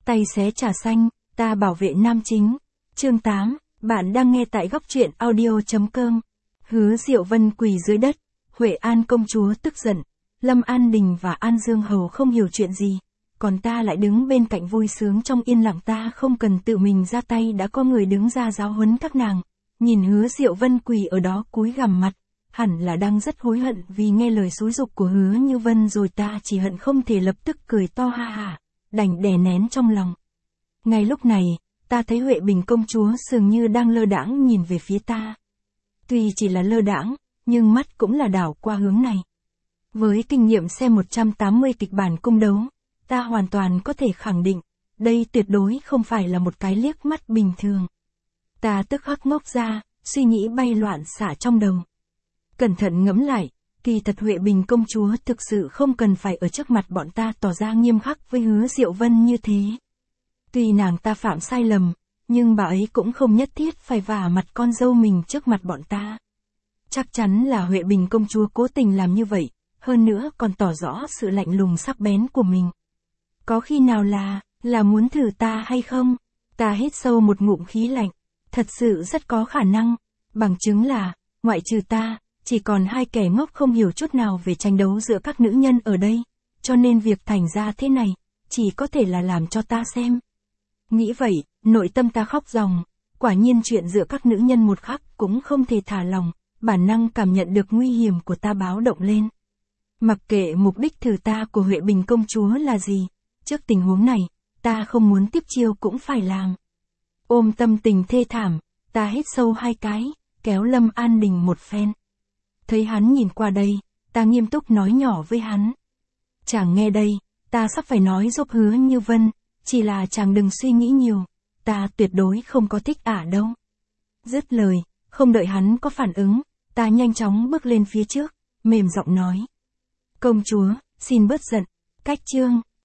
tay xé trà xanh, ta bảo vệ nam chính. Chương 8, bạn đang nghe tại góc truyện audio.com. Hứa Diệu Vân quỳ dưới đất, Huệ An công chúa tức giận, Lâm An Đình và An Dương Hầu không hiểu chuyện gì, còn ta lại đứng bên cạnh vui sướng trong yên lặng, ta không cần tự mình ra tay đã có người đứng ra giáo huấn các nàng. Nhìn Hứa Diệu Vân quỳ ở đó cúi gằm mặt, hẳn là đang rất hối hận vì nghe lời xúi giục của Hứa Như Vân rồi, ta chỉ hận không thể lập tức cười to ha ha, đành đè nén trong lòng. Ngay lúc này, ta thấy Huệ Bình công chúa dường như đang lơ đãng nhìn về phía ta. Tuy chỉ là lơ đãng, nhưng mắt cũng là đảo qua hướng này. Với kinh nghiệm xem 180 kịch bản cung đấu, ta hoàn toàn có thể khẳng định, đây tuyệt đối không phải là một cái liếc mắt bình thường. Ta tức khắc ngốc ra, suy nghĩ bay loạn xả trong đầu. Cẩn thận ngẫm lại, kỳ thật Huệ Bình công chúa thực sự không cần phải ở trước mặt bọn ta tỏ ra nghiêm khắc với Hứa Diệu Vân như thế. Tuy nàng ta phạm sai lầm, nhưng bà ấy cũng không nhất thiết phải vả mặt con dâu mình trước mặt bọn ta. Chắc chắn là Huệ Bình công chúa cố tình làm như vậy, hơn nữa còn tỏ rõ sự lạnh lùng sắc bén của mình. Có khi nào là muốn thử ta hay không? Ta hít sâu một ngụm khí lạnh, thật sự rất có khả năng, bằng chứng là, ngoại trừ ta, chỉ còn hai kẻ ngốc không hiểu chút nào về tranh đấu giữa các nữ nhân ở đây, cho nên việc thành ra thế này, chỉ có thể là làm cho ta xem. Nghĩ vậy, nội tâm ta khóc ròng, quả nhiên chuyện giữa các nữ nhân một khắc cũng không thể thả lòng, bản năng cảm nhận được nguy hiểm của ta báo động lên. Mặc kệ mục đích thử ta của Huệ Bình công chúa là gì, trước tình huống này, ta không muốn tiếp chiêu cũng phải làm. Ôm tâm tình thê thảm, ta hít sâu hai cái, kéo Lâm An Đình một phen. Thấy hắn nhìn qua đây, ta nghiêm túc nói nhỏ với hắn. Chàng nghe đây, ta sắp phải nói giúp Hứa Như Vân, chỉ là chàng đừng suy nghĩ nhiều, ta tuyệt đối không có thích ả đâu. Dứt lời, không đợi hắn có phản ứng, ta nhanh chóng bước lên phía trước, mềm giọng nói. Công chúa, xin bớt giận, cách chương.